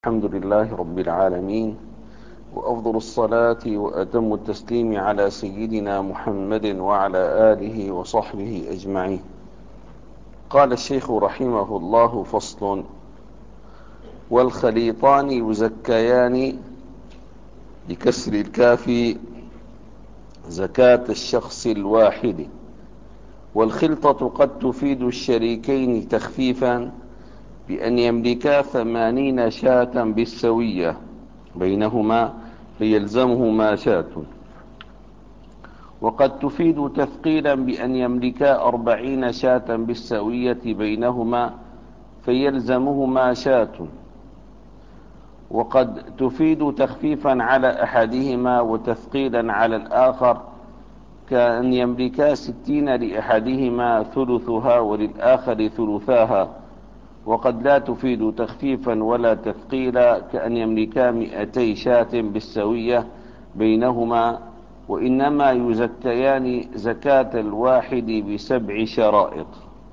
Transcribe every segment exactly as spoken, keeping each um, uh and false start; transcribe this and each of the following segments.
الحمد لله رب العالمين، وأفضل الصلاة وأتم التسليم على سيدنا محمد وعلى آله وصحبه أجمعين. قال الشيخ رحمه الله: فصل: والخليطان يزكيان بكسر الكاف زكاة الشخص الواحد، والخلطة قد تفيد الشريكين تخفيفا بأن يملكا ثمانين شاة بالسوية بينهما فيلزمهما شاة، وقد تفيد تثقيلا بأن يملكا أربعين شاة بالسوية بينهما فيلزمهما شاة، وقد تفيد تخفيفا على أحدهما وتثقيلا على الآخر، كأن يملكا ستين لأحدهما ثلثها وللآخر ثلثاها، وقد لا تفيد تخفيفا ولا تثقيلا، كأن يملكا مئتي شاة بالسوية بينهما، وإنما يزكيان زكاة الواحد بسبع شرائط.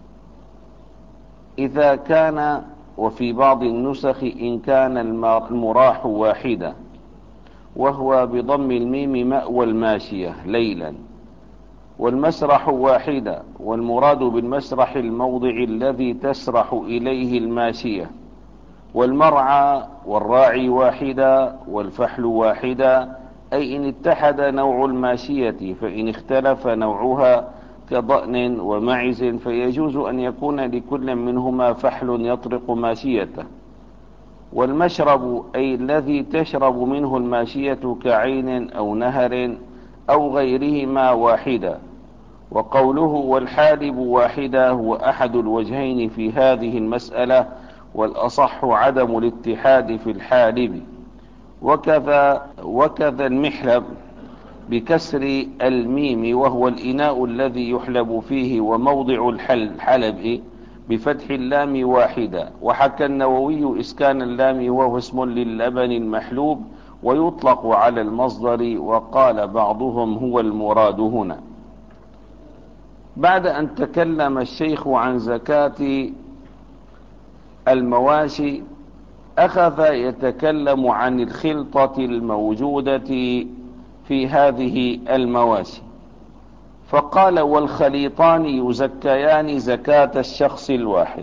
إذا كان، وفي بعض النسخ إن كان المراح واحدا، وهو بضم الميم مأوى الماشية ليلا، والمسرح واحدة، والمراد بالمسرح الموضع الذي تسرح إليه الماشية، والمرعى والراعي واحدة، والفحل واحدة، أي إن اتحد نوع الماشية، فإن اختلف نوعها كضأن ومعز فيجوز أن يكون لكل منهما فحل يطرق ماشيته. والمشرب أي الذي تشرب منه الماشية كعين أو نهر أو غيرهما واحدة. وقوله والحالب واحدة هو أحد الوجهين في هذه المسألة، والأصح عدم الاتحاد في الحالب. وكذا, وكذا المحلب بكسر الميم، وهو الإناء الذي يحلب فيه، وموضع الحلب بفتح اللام واحدة. وحكى النووي إسكان اللام وهو اسم للبن المحلوب، ويطلق على المصدر، وقال بعضهم هو المراد هنا. بعد أن تكلم الشيخ عن زكاة المواشي، أخذ يتكلم عن الخلطة الموجودة في هذه المواشي، فقال: والخليطان يزكيان زكاة الشخص الواحد.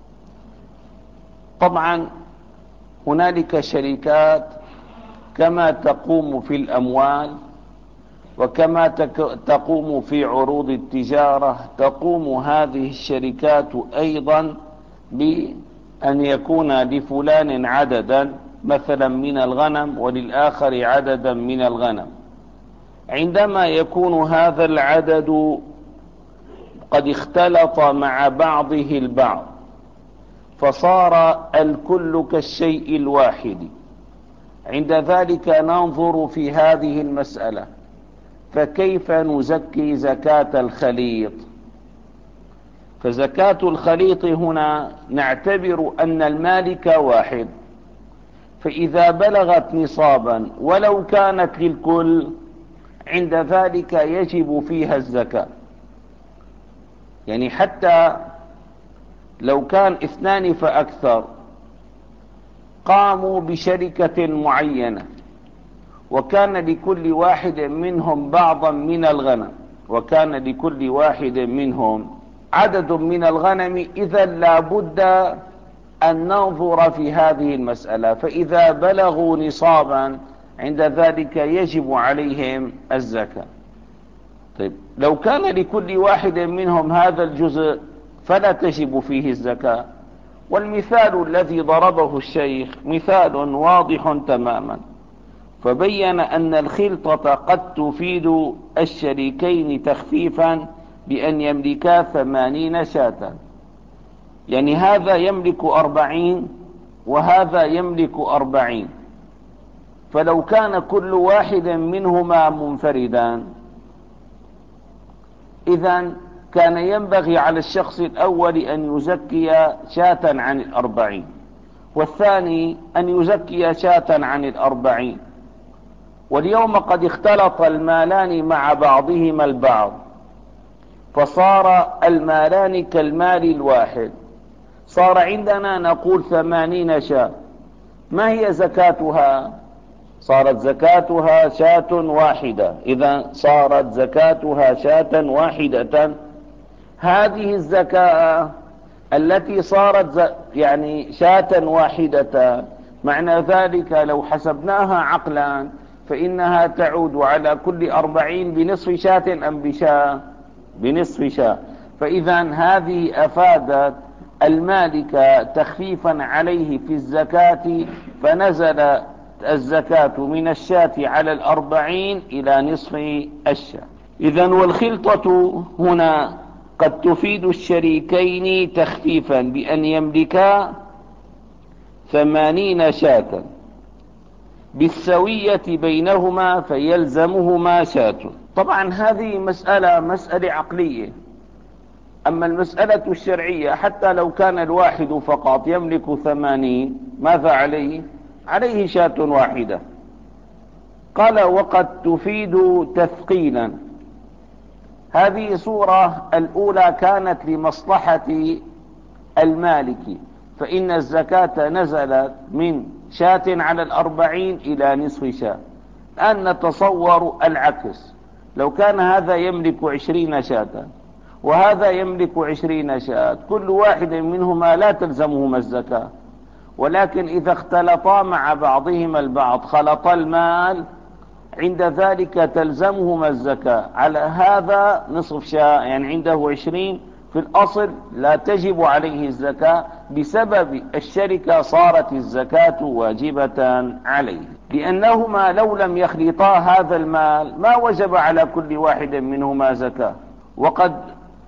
طبعا هنالك شركات كما تقوم في الأموال، وكما تقوم في عروض التجارة، تقوم هذه الشركات أيضا بأن يكون لفلان عددا مثلا من الغنم، وللآخر عددا من الغنم. عندما يكون هذا العدد قد اختلط مع بعضه البعض، فصار الكل كالشيء الواحد، عند ذلك ننظر في هذه المسألة: فكيف نزكي زكاة الخليط؟ فزكاة الخليط هنا نعتبر أن المالك واحد، فإذا بلغت نصابا ولو كانت للكل، عند ذلك يجب فيها الزكاة. يعني حتى لو كان اثنان فأكثر قاموا بشركة معينة، وكان لكل واحد منهم بعضا من الغنم، وكان لكل واحد منهم عدد من الغنم، إذا لا بد أن ننظر في هذه المسألة، فإذا بلغوا نصابا عند ذلك يجب عليهم الزكاة. طيب، لو كان لكل واحد منهم هذا الجزء فلا تجب فيه الزكاة. والمثال الذي ضربه الشيخ مثال واضح تماما، فبين أن الخلطة قد تفيد الشريكين تخفيفا بأن يملكا ثمانين شاة، يعني هذا يملك أربعين وهذا يملك أربعين، فلو كان كل واحد منهما منفردا، إذن كان ينبغي على الشخص الأول أن يزكي شاة عن الأربعين، والثاني أن يزكي شاة عن الأربعين. واليوم قد اختلط المالان مع بعضهما البعض، فصار المالان كالمال الواحد، صار عندنا نقول ثمانين شاة، ما هي زكاتها؟ صارت زكاتها شاة واحدة. إذا صارت زكاتها شاة واحدة. هذه الزكاة التي صارت يعني شاة واحدة، معنى ذلك لو حسبناها عقلا فإنها تعود على كل أربعين بنصف شاة أم بشاة؟ بنصف شاة. فإذا هذه أفادت المالك تخفيفا عليه في الزكاة، فنزل الزكاة من الشاة على الأربعين إلى نصف الشاة. إذا والخلطة هنا قد تفيد الشريكين تخفيفا بأن يملكا ثمانين شاة بالسوية بينهما فيلزمهما شاة. طبعا هذه مسألة مسألة عقلية. أما المسألة الشرعية حتى لو كان الواحد فقط يملك ثمانين، ماذا عليه؟ عليه شاة واحدة. قال وقد تفيد تثقيلا. هذه صورة الأولى كانت لمصلحة المالك، فإن الزكاة نزلت من شاة على الأربعين إلى نصف شاة. الآن نتصور العكس، لو كان هذا يملك عشرين شاة وهذا يملك عشرين شاة، كل واحد منهما لا تلزمهما الزكاة، ولكن إذا اختلطا مع بعضهما البعض خلط المال، عند ذلك تلزمهما الزكاة. على هذا نصف شاة، يعني عنده عشرين، في الأصل لا تجب عليه الزكاة، بسبب الشركة صارت الزكاة واجبة عليه، لأنهما لو لم يخلطا هذا المال ما وجب على كل واحد منهما زكاة. وقد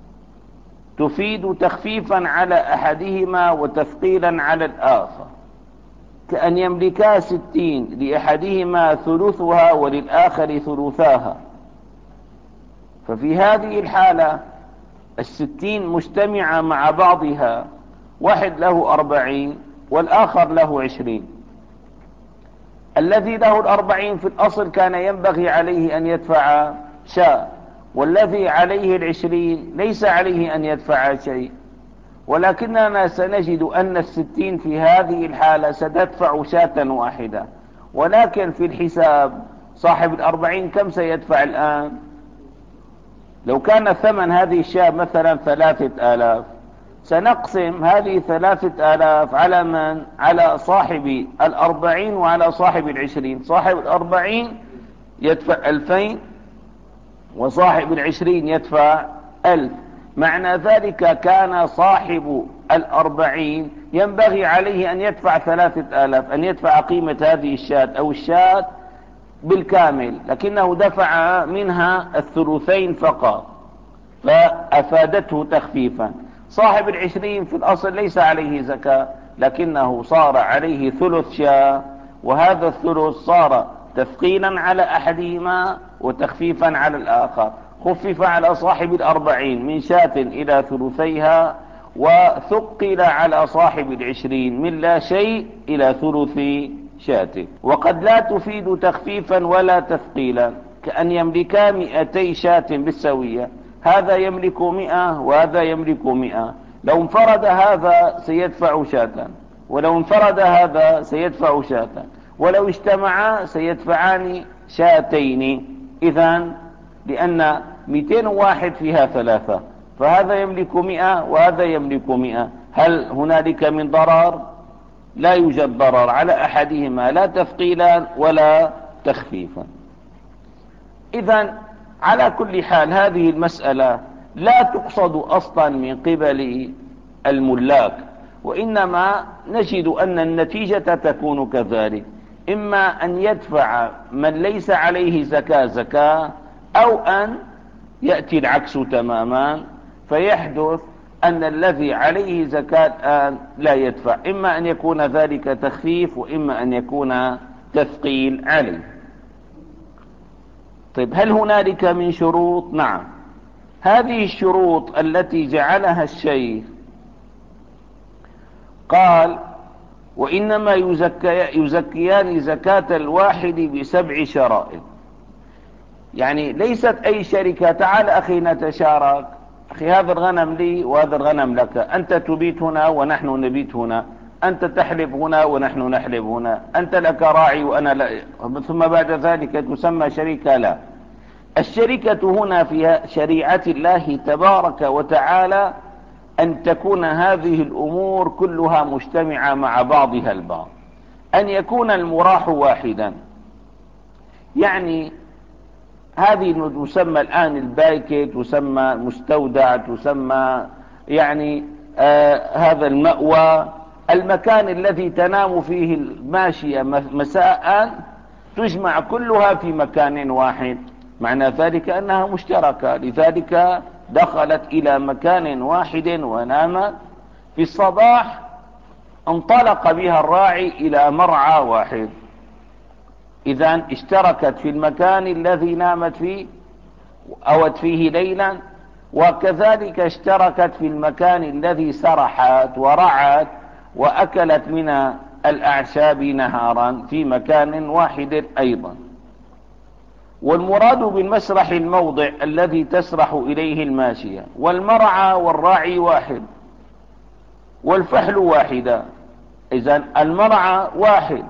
تفيد تخفيفا على أحدهما وتثقيلا على الآخر، كأن يملكا ستين، لأحدهما ثلثها وللآخر ثلثاها. ففي هذه الحالة الستين مجتمعة مع بعضها، واحد له أربعين والآخر له عشرين. الذي له الأربعين في الأصل كان ينبغي عليه أن يدفع شاة، والذي عليه العشرين ليس عليه أن يدفع شيء، ولكننا سنجد أن الستين في هذه الحالة ستدفع شاة واحدة. ولكن في الحساب صاحب الأربعين كم سيدفع الآن؟ لو كان ثمن هذه الشاة مثلا ثلاثة آلاف، سنقسم هذه ثلاثة آلاف على من؟ على صاحب الأربعين وعلى صاحب العشرين. صاحب الأربعين يدفع ألفين وصاحب العشرين يدفع ألف. معنى ذلك كان صاحب الأربعين ينبغي عليه أن يدفع ثلاثة آلاف، أن يدفع قيمة هذه الشاة أو الشاة بالكامل، لكنه دفع منها الثلثين فقط فأفادته تخفيفا. صاحب العشرين في الأصل ليس عليه زكاة، لكنه صار عليه ثلث شاة، وهذا الثلث صار تثقيلا على أحدهما وتخفيفا على الآخر. خفف على صاحب الأربعين من شاة إلى ثلثيها، وثقل على صاحب العشرين من لا شيء إلى ثلث شاة. وقد لا تفيد تخفيفا ولا تثقيلا، كأن يملكا مئتي شاة بالسوية، هذا يملك مئة وهذا يملك مئة. لو انفرد هذا سيدفع شاة، ولو انفرد هذا سيدفع شاة، ولو اجتمعا سيدفعان شاتين. إذن لأن مئتين واحد فيها ثلاثة، فهذا يملك مئة وهذا يملك مئة. هل هنالك من ضرر؟ لا يوجد ضرر على أحدهما، لا تثقيلا ولا تخفيفا. إذن على كل حال هذه المسألة لا تقصد أصلا من قبل الملاك، وإنما نجد أن النتيجة تكون كذلك، إما أن يدفع من ليس عليه زكاة زكاة، أو أن يأتي العكس تماما، فيحدث أن الذي عليه زكاة الآن لا يدفع، إما أن يكون ذلك تخفيف وإما أن يكون تثقيل عليه. طيب هل هنالك من شروط؟ نعم. هذه الشروط التي جعلها الشيخ قال وإنما يزكي يزكيان زكاة الواحد بسبع شرائط. يعني ليست أي شركة تعال أخي نتشارك، أخي هذا الغنم لي وهذا الغنم لك، أنت تبيت هنا ونحن نبيت هنا، أنت تحلب هنا ونحن نحلب هنا، أنت لك راعي وأنا لا، ثم بعد ذلك تسمى شركة؟ لا. الشركة هنا في شريعة الله تبارك وتعالى أن تكون هذه الأمور كلها مجتمعة مع بعضها البعض، أن يكون المراح واحدا. يعني هذه تسمى الآن البايكة، تسمى مستودع، تسمى يعني آه هذا المأوى، المكان الذي تنام فيه الماشية مساء، تجمع كلها في مكان واحد، معنى ذلك أنها مشتركة، لذلك دخلت إلى مكان واحد ونامت. في الصباح انطلق بها الراعي إلى مرعى واحد، إذن اشتركت في المكان الذي نامت فيه أوت فيه ليلا، وكذلك اشتركت في المكان الذي سرحت ورعت وأكلت من الأعشاب نهارا في مكان واحد أيضا. والمراد بالمسرح الموضع الذي تسرح إليه الماشية، والمرعى والراعي واحد، والفحل واحدة. إذن المرعى واحد،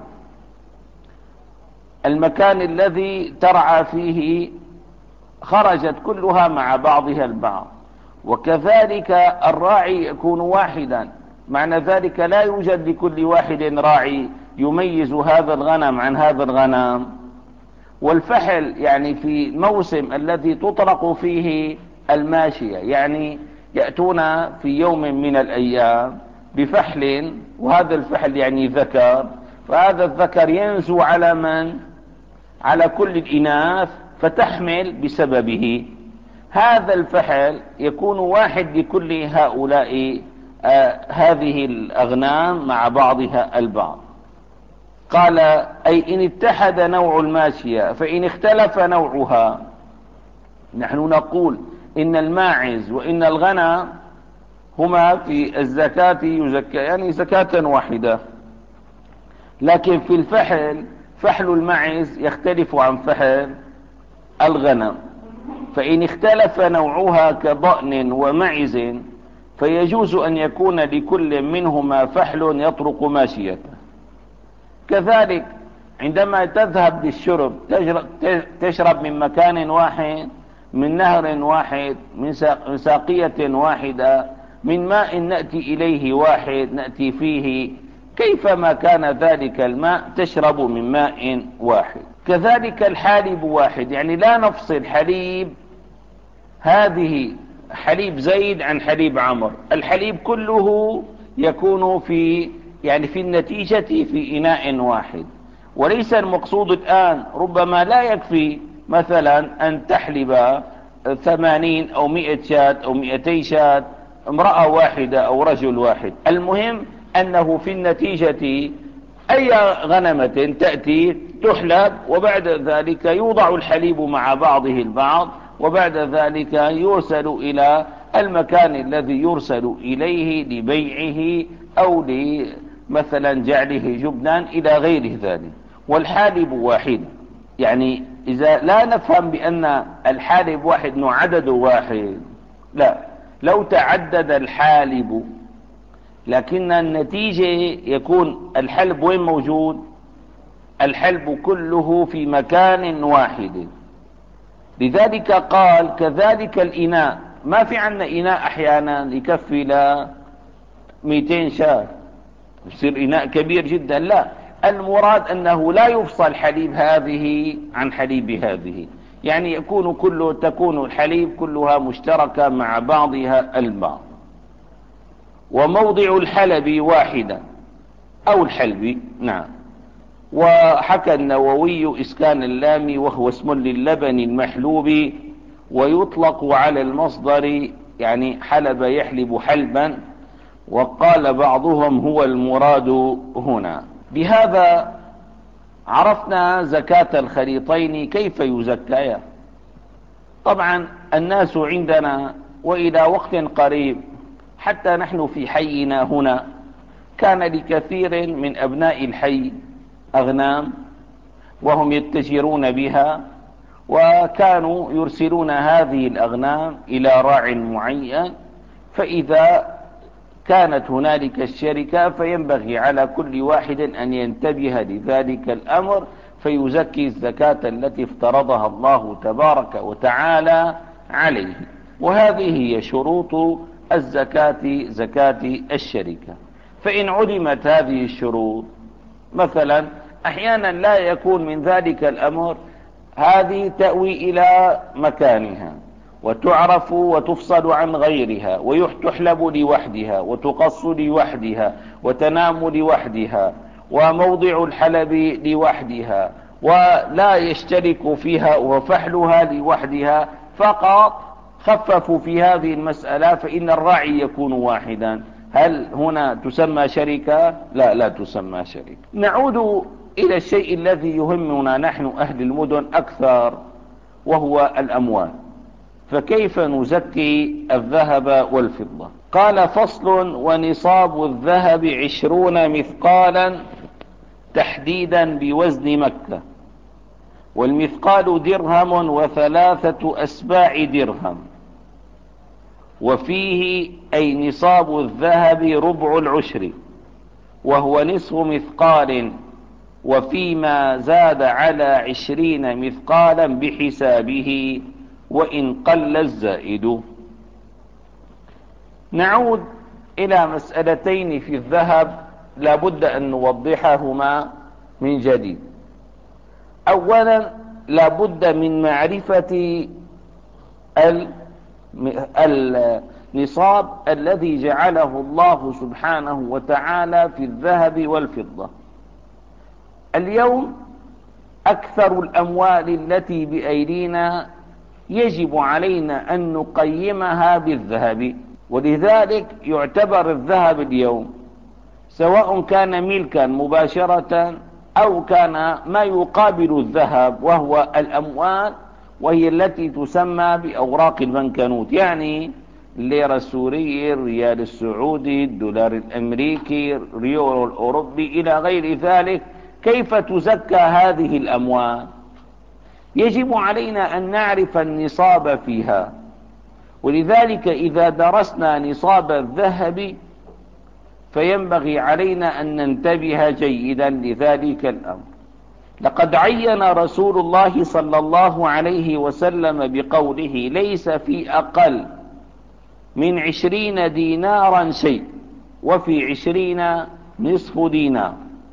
المكان الذي ترعى فيه خرجت كلها مع بعضها البعض، وكذلك الراعي يكون واحدا، معنى ذلك لا يوجد لكل واحد راعي يميز هذا الغنم عن هذا الغنم. والفحل يعني في موسم الذي تطرق فيه الماشية، يعني يأتون في يوم من الأيام بفحل، وهذا الفحل يعني ذكر، فهذا الذكر ينزو على من؟ على كل الإناث فتحمل بسببه. هذا الفحل يكون واحد لكل هؤلاء آه هذه الأغنام مع بعضها البعض. قال أي إن اتحد نوع الماشية فإن اختلف نوعها. نحن نقول إن الماعز وإن الغنم هما في الزكاة يزكى يعني زكاة واحدة، لكن في الفحل فحل الماعز يختلف عن فحل الغنم، فإن اختلف نوعها كضأن ومعز فيجوز أن يكون لكل منهما فحل يطرق ماشيته. كذلك عندما تذهب للشرب تشرب من مكان واحد، من نهر واحد، من ساقية واحدة، من ماء نأتي إليه واحد نأتي فيه، كيفما كان ذلك الماء تشرب من ماء واحد. كذلك الحالب واحد، يعني لا نفصل حليب هذه حليب زيد عن حليب عمر، الحليب كله يكون في يعني في النتيجة في إناء واحد. وليس المقصود الآن، ربما لا يكفي مثلا أن تحلب ثمانين أو مئة شاة أو مئتي شاة امرأة واحدة أو رجل واحد، المهم أنه في النتيجة أي غنمة تأتي تحلب، وبعد ذلك يوضع الحليب مع بعضه البعض، وبعد ذلك يرسل إلى المكان الذي يرسل إليه لبيعه أو مثلا جعله جبنا إلى غير ذلك. والحالب واحد، يعني إذا لا نفهم بأن الحالب واحد إنه عدده واحد، لا، لو تعدد الحالب لكن النتيجة يكون الحلب وين موجود؟ الحلب كله في مكان واحد. لذلك قال كذلك الإناء، ما في عنا إناء أحيانا يكفي ل مئتين شاة يصير إناء كبير جدا، لا، المراد أنه لا يفصل حليب هذه عن حليب هذه، يعني يكون كله تكون الحليب كلها مشتركة مع بعضها البعض. وموضع الحلب واحدا أو الحلب، نعم. وحكى النووي إسكان اللام وهو اسم للبن المحلوب، ويطلق على المصدر يعني حلب يحلب حلبا، وقال بعضهم هو المراد هنا. بهذا عرفنا زكاة الخليطين كيف يزكيان. طبعا الناس عندنا وإلى وقت قريب حتى نحن في حينا هنا كان لكثير من أبناء الحي أغنام وهم يتجرون بها، وكانوا يرسلون هذه الأغنام إلى راع معين، فإذا كانت هنالك الشركة، فينبغي على كل واحد أن ينتبه لذلك الأمر فيزكي الزكاة التي افترضها الله تبارك وتعالى عليه. وهذه هي شروط الزكاة، زكاة الشركة. فإن علمت هذه الشروط، مثلا أحيانا لا يكون من ذلك الأمر هذه تأوي إلى مكانها وتعرف وتفصل عن غيرها، وتحلب لوحدها وتقص لوحدها وتنام لوحدها، وموضع الحلب لوحدها، ولا يشترك فيها وفحلها لوحدها، فقط خففوا في هذه المسألة فإن الراعي يكون واحدا. هل هنا تسمى شركة؟ لا، لا تسمى شركة. نعود إلى الشيء الذي يهمنا نحن أهل المدن أكثر، وهو الأموال. فكيف نزكي الذهب والفضة؟ قال: فصل: ونصاب الذهب عشرون مثقالا تحديدا بوزن مكة، والمثقال درهم وثلاثة أسباع درهم، وفيه أي نصاب الذهب ربع العشر، وهو نصف مثقال، وفيما زاد على عشرين مثقالا بحسابه، وإن قل الزائد. نعود إلى مسألتين في الذهب لا بد أن نوضحهما من جديد. أولا، لا بد من معرفة النصاب الذي جعله الله سبحانه وتعالى في الذهب والفضة. اليوم أكثر الأموال التي بأيدينا يجب علينا أن نقيمها بالذهب، ولذلك يعتبر الذهب اليوم سواء كان ملكا مباشرة أو كان ما يقابل الذهب وهو الأموال، وهي التي تسمى بأوراق البنكنوت، يعني الليرة السورية، الريال السعودي، الدولار الأمريكي، اليورو الأوروبي إلى غير ذلك. كيف تزكى هذه الأموال؟ يجب علينا أن نعرف النصاب فيها، ولذلك إذا درسنا نصاب الذهب فينبغي علينا أن ننتبه جيدا لذلك الأمر. لقد عين رسول الله صلى الله عليه وسلم بقوله: ليس في أقل من عشرين دينارا شيء، وفي عشرين نصف دينار.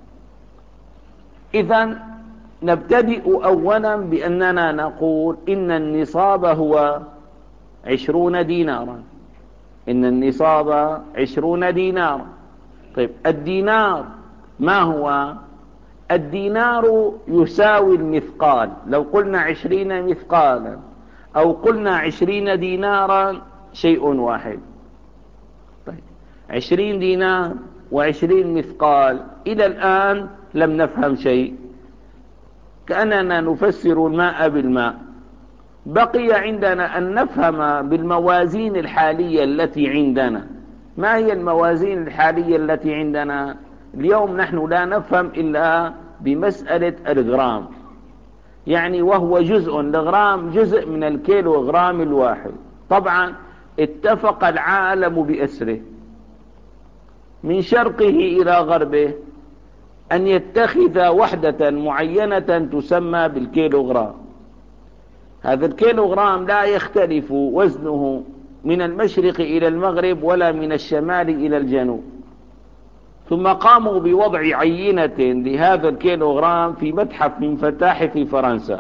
إذن نبتدئ أولا بأننا نقول إن النصاب هو عشرون دينارا، إن النصاب عشرون دينارا. طيب، الدينار ما هو؟ الدينار يساوي المثقال. لو قلنا عشرين مثقالا أو قلنا عشرين دينارا شيء واحد. طيب، عشرين دينار وعشرين مثقال، إلى الآن لم نفهم شيء، كأننا نفسر الماء بالماء. بقي عندنا أن نفهم بالموازين الحالية التي عندنا. ما هي الموازين الحالية التي عندنا؟ اليوم نحن لا نفهم إلا بمسألة الغرام، يعني وهو جزء، الغرام جزء من الكيلو غرام الواحد. طبعا اتفق العالم بأسره من شرقه إلى غربه أن يتخذ وحدة معينة تسمى بالكيلوغرام. هذا الكيلوغرام لا يختلف وزنه من المشرق إلى المغرب ولا من الشمال إلى الجنوب. ثم قاموا بوضع عينة لهذا الكيلوغرام في متحف من متاحف فرنسا،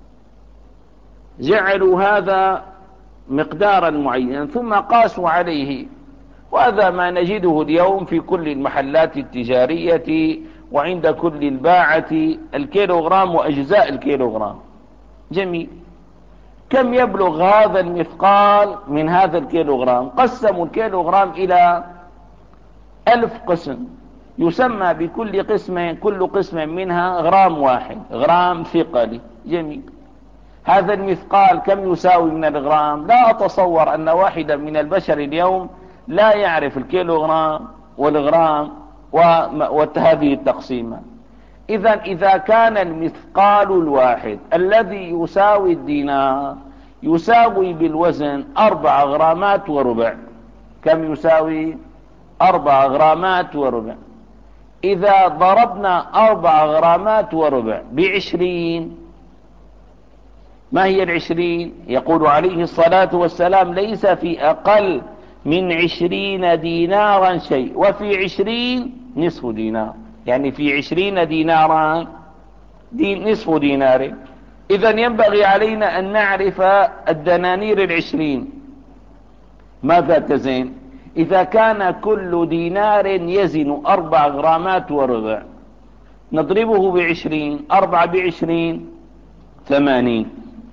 جعلوا هذا مقدارا معينا ثم قاسوا عليه، وهذا ما نجده اليوم في كل المحلات التجارية وعند كل الباعة، الكيلوغرام وأجزاء الكيلوغرام. جميل. كم يبلغ هذا المثقال من هذا الكيلوغرام؟ قسموا الكيلوغرام إلى ألف قسم، يسمى بكل قسم كل قسم منها غرام واحد، غرام ثقلي. جميل. هذا المثقال كم يساوي من الغرام؟ لا أتصور أن واحدا من البشر اليوم لا يعرف الكيلوغرام والغرام وهذه التقسيمة. إذا إذا كان المثقال الواحد الذي يساوي الدينار يساوي بالوزن أربع غرامات وربع، كم يساوي؟ أربع غرامات وربع. إذا ضربنا أربع غرامات وربع بعشرين، ما هي العشرين؟ يقول عليه الصلاة والسلام: ليس في أقل من عشرين دينارا شيء، وفي عشرين نصف دينار، يعني في عشرين دينارا دين نصف دينار. إذا ينبغي علينا أن نعرف الدنانير العشرين ماذا تزن. إذا كان كل دينار يزن أربع غرامات وربع، نضربه بعشرين، أربعة بعشرين ثمانين.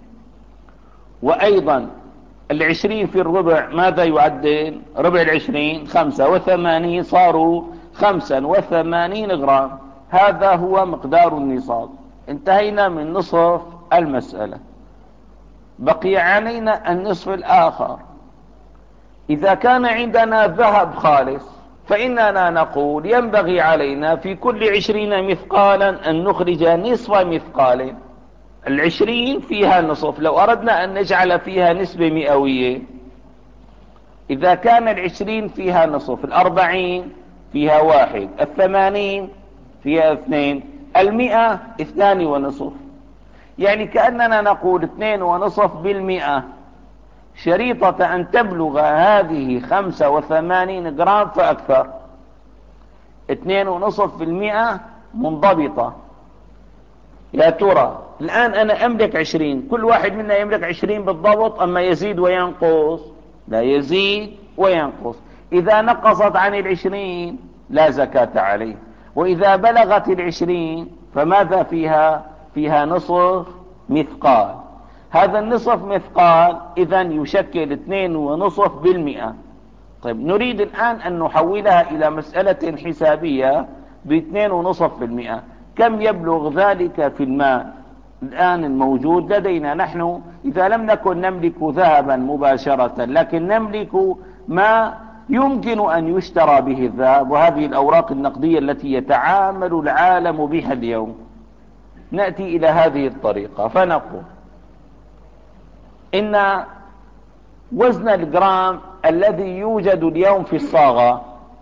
وأيضا العشرين في الربع ماذا يعدل؟ ربع العشرين خمسة وثمانين، صاروا خمسا وثمانين غرام. هذا هو مقدار النصاب. انتهينا من نصف المسألة، بقي علينا النصف الآخر. إذا كان عندنا ذهب خالص فإننا نقول ينبغي علينا في كل عشرين مثقالا أن نخرج نصف مثقال. العشرين فيها نصف، لو أردنا أن نجعل فيها نسبة مئوية، إذا كان العشرين فيها نصف، الأربعين فيها واحد، الثمانين فيها اثنين، المئة اثنان ونصف. يعني كأننا نقول اثنين ونصف بالمئة، شريطة أن تبلغ هذه خمسة وثمانين جرام فأكثر. اثنين ونصف بالمئة منضبطة. يا ترى الآن أنا أملك عشرين، كل واحد منا يملك عشرين بالضبط، أما يزيد وينقص؟ لا يزيد وينقص. إذا نقصت عن العشرين لا زكاة عليه، وإذا بلغت العشرين فماذا فيها؟ فيها نصف مثقال. هذا النصف مثقال إذا يشكل اثنين ونصف بالمئة. طيب نريد الآن أن نحولها إلى مسألة حسابية باثنين ونصف بالمئة. كم يبلغ ذلك في المال الآن الموجود لدينا؟ نحن إذا لم نكن نملك ذهبا مباشرة، لكن نملك ما يمكن أن يشترى به الذهب، وهذه الأوراق النقدية التي يتعامل العالم بها اليوم. نأتي إلى هذه الطريقة فنقول إن وزن الجرام الذي يوجد اليوم في الصاغة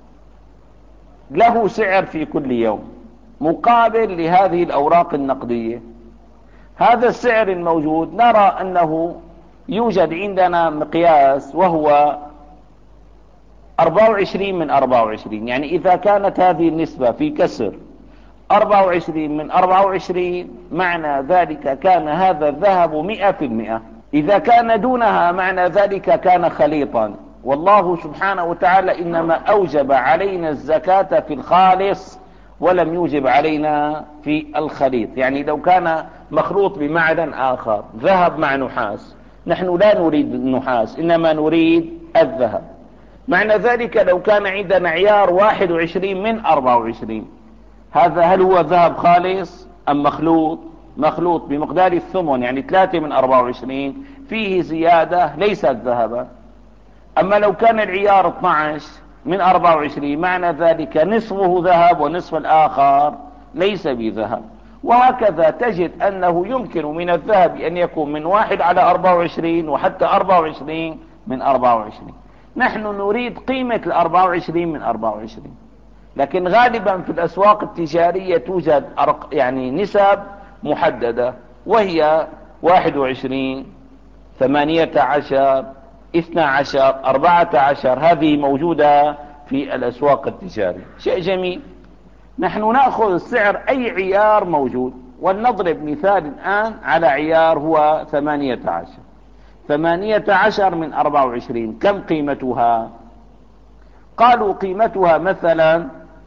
له سعر في كل يوم مقابل لهذه الأوراق النقدية. هذا السعر الموجود نرى أنه يوجد عندنا مقياس وهو أربعة وعشرين من أربعة وعشرين. يعني إذا كانت هذه النسبة في كسر أربعة وعشرين من أربعة وعشرين، معنى ذلك كان هذا الذهب مئة في المئة. إذا كان دونها معنى ذلك كان خليطا. والله سبحانه وتعالى إنما أوجب علينا الزكاة في الخالص ولم يوجب علينا في الخليط. يعني لو كان مخلوط بمعدن آخر، ذهب مع نحاس، نحن لا نريد النحاس إنما نريد الذهب. معنى ذلك لو كان عندنا عيار واحد وعشرين من أربعة وعشرين، هذا هل هو ذهب خالص أم مخلوط؟ مخلوط بمقدار الثمن، يعني ثلاثة من أربعة وعشرين فيه زيادة ليست ذهبا. أما لو كان العيار اثني عشر من أربعة وعشرين معنى ذلك نصفه ذهب ونصف الآخر ليس بذهب. وهكذا تجد أنه يمكن من الذهب أن يكون من واحد على أربعة وعشرين وحتى أربعة وعشرين من أربعة وعشرين. نحن نريد قيمة الأربعة وعشرين من أربعة وعشرين، لكن غالبا في الأسواق التجارية توجد يعني نسب محددة، وهي واحد وعشرين، ثمانية عشر، اثنى عشر، أربعة عشر. هذه موجودة في الأسواق التجارية. شيء جميل. نحن نأخذ السعر أي عيار موجود، ولنضرب مثال الآن على عيار هو ثمانية عشر. ثمانية عشر من أربعة وعشرين كم قيمتها؟ قالوا قيمتها مثلا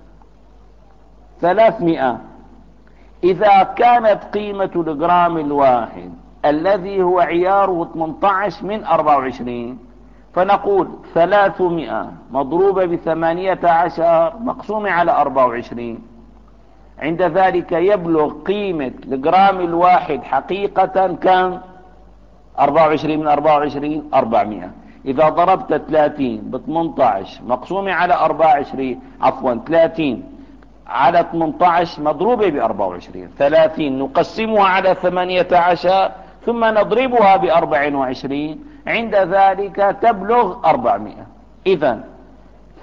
ثلاثمائة. إذا كانت قيمة الجرام الواحد الذي هو عياره ثمانية عشر من أربعة وعشرين، فنقول ثلاثمائة مضروبة بثمانية عشر مقسومة على أربعة وعشرين. عند ذلك يبلغ قيمة الجرام الواحد حقيقة كم؟ أربعة وعشرين من أربعة وعشرين أربعمائة. إذا ضربت ثلاثين ب ثمانية عشر مقسومة على أربعة وعشرين، عفوا ثلاثين على ثمانية عشر مضروبة ب أربعة وعشرين، ثلاثين نقسمها على ثمانية عشر ثم نضربها ب أربعة وعشرين، عند ذلك تبلغ أربعمائة. إذن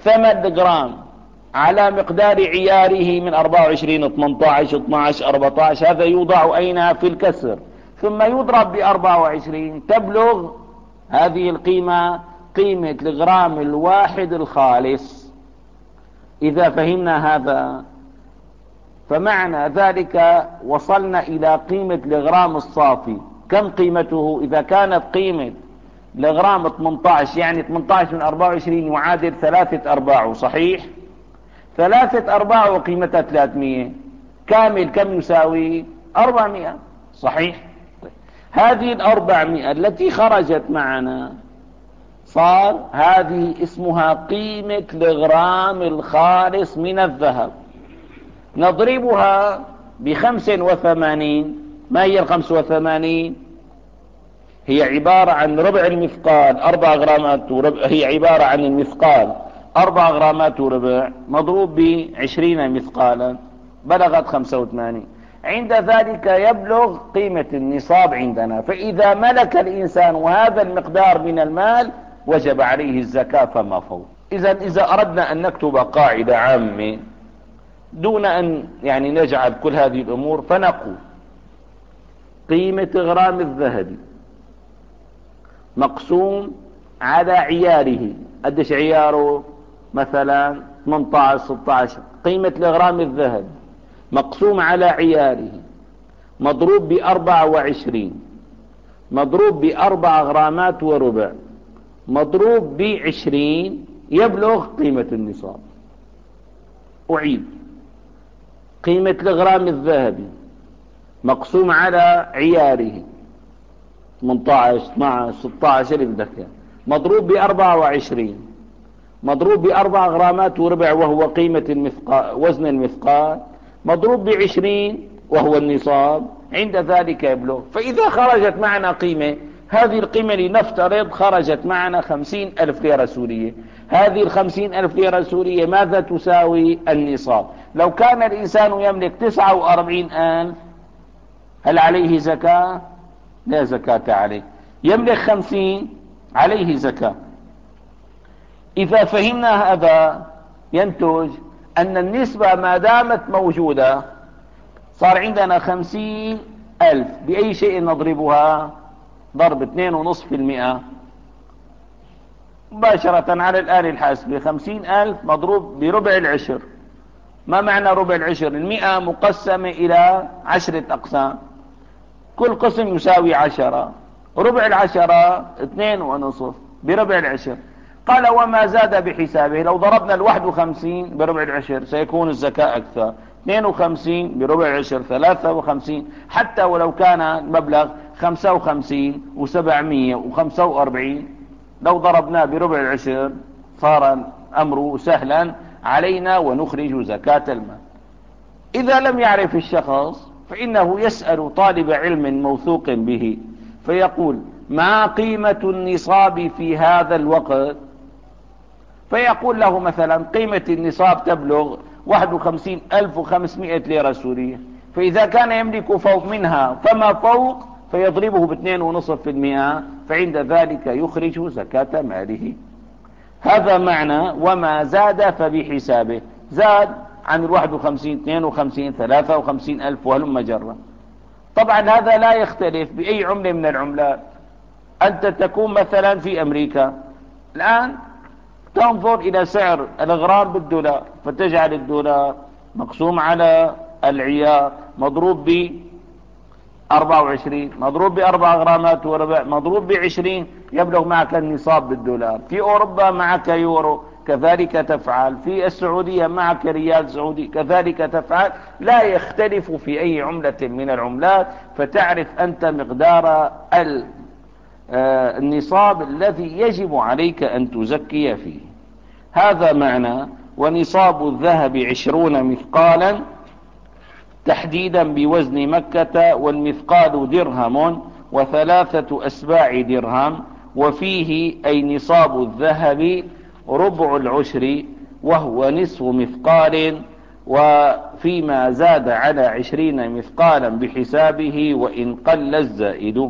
ثمانية جرام على مقدار عياره من أربعة وعشرين ثمانية عشر اثني عشر أربعة عشر، هذا يوضع أين؟ في الكسر، ثم يضرب ب أربعة وعشرين، تبلغ هذه القيمة قيمة الغرام الواحد الخالص. إذا فهمنا هذا فمعنى ذلك وصلنا إلى قيمة الغرام الصافي. كم قيمته؟ إذا كانت قيمة الغرام ثمانية عشر، يعني ثمانية عشر من أربعة وعشرين يعادل ثلاثة أرباع، صحيح؟ ثلاثة أرباع وقيمتها ثلاثمائة، كامل كم يساوي؟ أربعمائة، صحيح؟ طيب. هذه الأربعمائة التي خرجت معنا صار هذه اسمها قيمة الغرام الخالص من الذهب، نضربها بخمس وثمانين. ما هي الخمس وثمانين؟ هي عبارة عن ربع المثقال، أربع غرامات وربع، هي عبارة عن المثقال أربع غرامات وربع مضروب بعشرين مثقالا، بلغت خمسة وثمانين. عند ذلك يبلغ قيمة النصاب عندنا. فإذا ملك الإنسان هذا المقدار من المال وجب عليه الزكاة فما فوق. إذا إذا أردنا أن نكتب قاعدة عامة دون أن يعني نجعل كل هذه الأمور، فنقول قيمة غرام الذهب مقسوم على عياره. قديش عياره؟ مثلا ثمانية عشر ستة عشر. قيمة الغرام الذهب مقسوم على عياره مضروب بأربعة وعشرين مضروب بأربع غرامات وربع مضروب بعشرين يبلغ قيمة النصاب. أعيد: قيمة الغرام الذهبي مقسوم على عياره ثمانية عشر اثني عشر ستة عشر اللي بدك اياه مضروب بأربعة وعشرين مضروب بأربع غرامات وربع وهو قيمة المثقال وزن المثقال مضروب بعشرين وهو النصاب. عند ذلك يبلغ. فإذا خرجت معنا قيمة، هذه القيمة لنفترض خرجت معنا خمسين ألف ليرة سورية، هذه الخمسين ألف ليرة سورية ماذا تساوي؟ النصاب. لو كان الإنسان يملك تسعة وأربعين ألف هل عليه زكاة؟ لا زكاة عليه. يملك خمسين عليه زكاة. إذا فهمنا هذا ينتج أن النسبة ما دامت موجودة صار عندنا خمسين ألف بأي شيء نضربها؟ ضرب اثنين ونصف في المئة مباشرة على الآلة الحاسبة. خمسين ألف مضروب بربع العشر. ما معنى ربع العشر؟ المئة مقسمة إلى عشرة أقسام، كل قسم يساوي عشرة، ربع العشرة اثنين ونصف بربع العشر. قال وما زاد بحسابه. لو ضربنا الواحد وخمسين بربع العشر سيكون الزكاة أكثر، اثنين وخمسين بربع العشر ثلاثة وخمسين، حتى ولو كان المبلغ خمسة وخمسين وسبعمية وخمسة وأربعين لو ضربناه بربع العشر صار أمره سهلا علينا ونخرج زكاة المال. إذا لم يعرف الشخص فإنه يسأل طالب علم موثوق به فيقول ما قيمة النصاب في هذا الوقت؟ فيقول له مثلا قيمة النصاب تبلغ واحد وخمسين ألف وخمسمائة ليرة سورية. فإذا كان يملك فوق منها فما فوق فيضربه باثنين ونصف في المئة، فعند ذلك يخرج زكاة ماله. هذا معنى وما زاد فبحسابه. زاد عن الواحد وخمسين اثنين وخمسين ثلاثة وخمسين ألف وهلم جرا. طبعا هذا لا يختلف بأي عملة من العملات. أنت تكون مثلا في أمريكا الآن تنظر إلى سعر الغرام بالدولار، فتجعل الدولار مقسوم على العيار مضروب ب أربعة وعشرين مضروب بأربع غرامات وربع مضروب بعشرين يبلغ معك النصاب بالدولار. في أوروبا معك يورو كذلك تفعل، في السعودية معك ريال سعودي كذلك تفعل. لا يختلف في أي عملة من العملات، فتعرف أنت مقدار النصاب الذي يجب عليك أن تزكي فيه. هذا معنى ونصاب الذهب عشرون مثقالا تحديدا بوزن مكة، والمثقال درهم وثلاثة أسباع درهم، وفيه أي نصاب الذهب ربع العشر وهو نصف مثقال، وفيما زاد على عشرين مثقالا بحسابه وإن قل الزائد.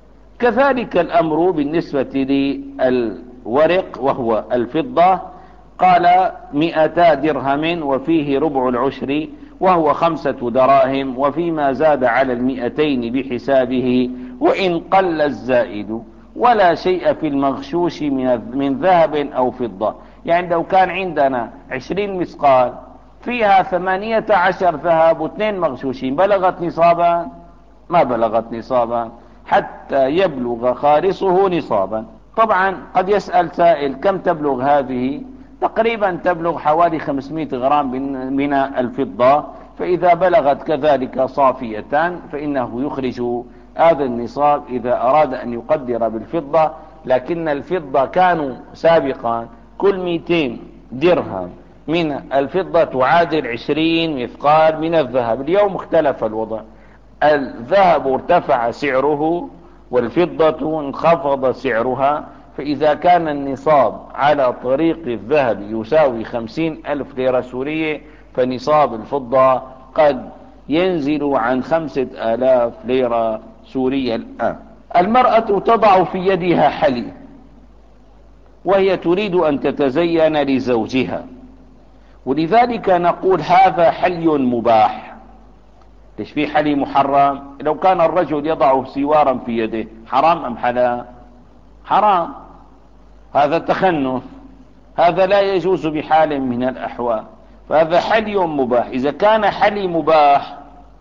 كذلك الأمر بالنسبة للورق وهو الفضة. قال مئتا درهم وفيه ربع العشر وهو خمسة دراهم، وفيما زاد على المئتين بحسابه وإن قل الزائد، ولا شيء في المغشوش من ذهب أو فضة. يعني لو كان عندنا عشرين مثقال فيها ثمانية عشر ذهب واثنين مغشوشين، بلغت نصابا؟ ما بلغت نصابا حتى يبلغ خالصه نصابا. طبعا قد يسأل سائل كم تبلغ هذه؟ تقريبا تبلغ حوالي خمسمائة غرام من الفضة، فإذا بلغت كذلك صافية فإنه يخرج هذا النصاب إذا أراد أن يقدر بالفضة. لكن الفضة كانوا سابقا كل مئتين درهم من الفضة تعادل عشرين مثقال من الذهب. اليوم اختلف الوضع، الذهب ارتفع سعره والفضة انخفض سعرها، فإذا كان النصاب على طريق الذهب يساوي خمسين ألف ليرة سورية، فنصاب الفضة قد ينزل عن خمسة آلاف ليرة سورية الآن. المرأة تضع في يدها حلي وهي تريد أن تتزين لزوجها، ولذلك نقول هذا حلي مباح. ليش في حلي محرم؟ لو كان الرجل يضع سوارا في يده حرام أم حلال؟ حرام، هذا تخنث، هذا لا يجوز بحال من الأحوال، فهذا حلي مباح. إذا كان حلي مباح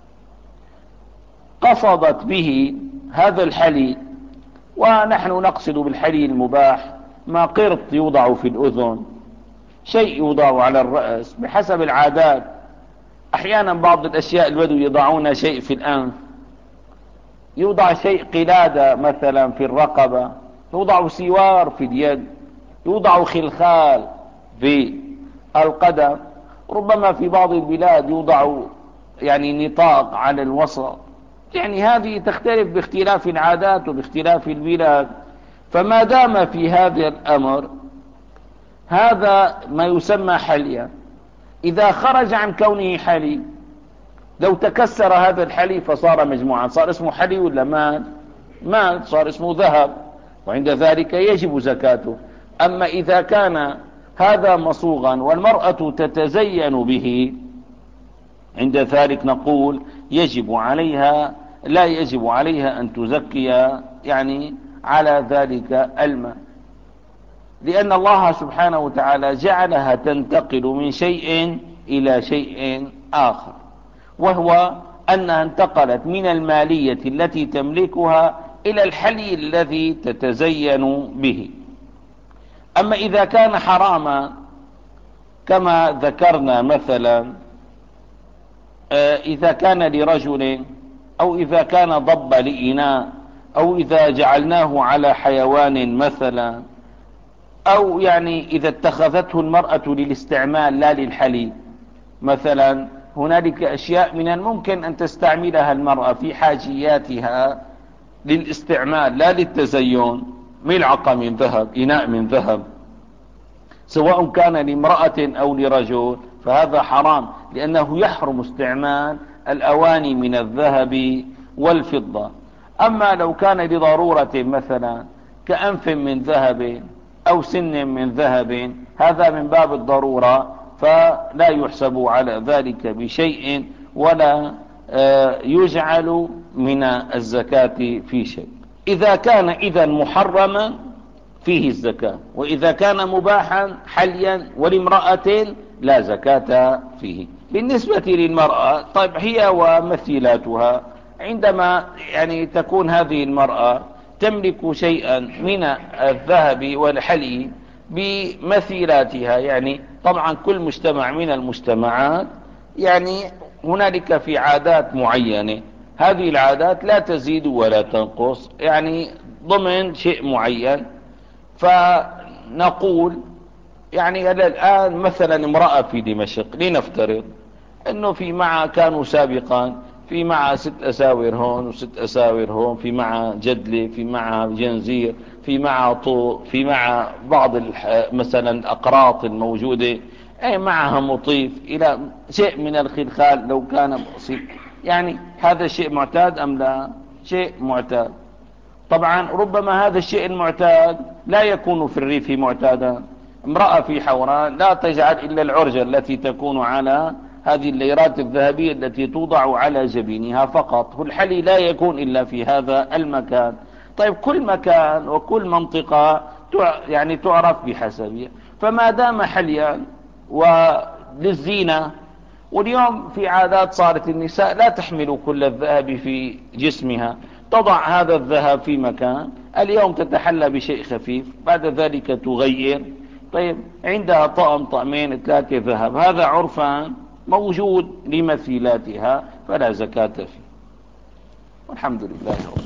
قصدت به هذا الحلي، ونحن نقصد بالحلي المباح ما قرط يوضع في الأذن، شيء يوضع على الرأس بحسب العادات. أحيانا بعض الأشياء البدو يضعون شيء في الأنف، يوضع شيء قلادة مثلا في الرقبة، يوضع سوار في اليد، يوضع خلخال في القدم، ربما في بعض البلاد يوضع يعني نطاق على الوسط. يعني هذه تختلف باختلاف العادات وباختلاف البلاد. فما دام في هذا الأمر هذا ما يسمى حليا. إذا خرج عن كونه حلي، لو تكسر هذا الحلي فصار مجموعا، صار اسمه حلي ولا مال؟ مال، صار اسمه ذهب، وعند ذلك يجب زكاته. أما إذا كان هذا مصوغا والمرأة تتزين به، عند ذلك نقول يجب عليها، لا يجب عليها أن تزكي يعني على ذلك المال، لأن الله سبحانه وتعالى جعلها تنتقل من شيء إلى شيء آخر، وهو أنها انتقلت من المالية التي تملكها إلى الحلي الذي تتزين به. أما إذا كان حراما كما ذكرنا مثلا إذا كان لرجل، أو إذا كان ضب لإناء، أو إذا جعلناه على حيوان مثلا، أو يعني إذا اتخذته المرأة للاستعمال لا للحلي مثلا، هنالك أشياء من الممكن أن تستعملها المرأة في حاجياتها للاستعمال لا للتزين، ملعقة من ذهب، إناء من ذهب، سواء كان لامرأة أو لرجل، فهذا حرام، لأنه يحرم استعمال الأواني من الذهب والفضة. أما لو كان لضرورة مثلا كأنف من ذهب أو سن من ذهب، هذا من باب الضرورة، فلا يحسب على ذلك بشيء ولا يجعل من الزكاة في شيء. إذا كان إذا محرما فيه الزكاة، وإذا كان مباحا حليا ولامرأة لا زكاة فيه. بالنسبة للمرأة، طيب هي ومثيلاتها، عندما يعني تكون هذه المرأة تملك شيئا من الذهب والحلي بمثيلاتها، يعني طبعا كل مجتمع من المجتمعات يعني هنالك في عادات معينة، هذه العادات لا تزيد ولا تنقص، يعني ضمن شيء معين. فنقول يعني الآن مثلا امرأة في دمشق، لنفترض انه في معها كانوا سابقا في معها ست اساور هون وست اساور هون، في معها جدلة، في معها جنزير، في معها طوق، في معها بعض مثلا الاقراط الموجودة، اي معها مطيف الى شيء من الخلخال لو كان بسيط. يعني هذا شيء معتاد ام لا؟ شيء معتاد. طبعا ربما هذا الشيء المعتاد لا يكون في الريف معتادا، امرأة في حوران لا تجعل إلا العرجة التي تكون على هذه الليرات الذهبية التي توضع على جبينها فقط. والحلي لا يكون إلا في هذا المكان. طيب كل مكان وكل منطقة يعني تعرف بحسبها. فما دام حليا وللزينة، واليوم في عادات صارت النساء لا تحمل كل الذهب في جسمها، تضع هذا الذهب في مكان، اليوم تتحلى بشيء خفيف، بعد ذلك تغير. طيب عندها طقم طقمين ثلاثة ذهب، هذا عرفا موجود لمثيلاتها فلا زكاة فيه. والحمد لله.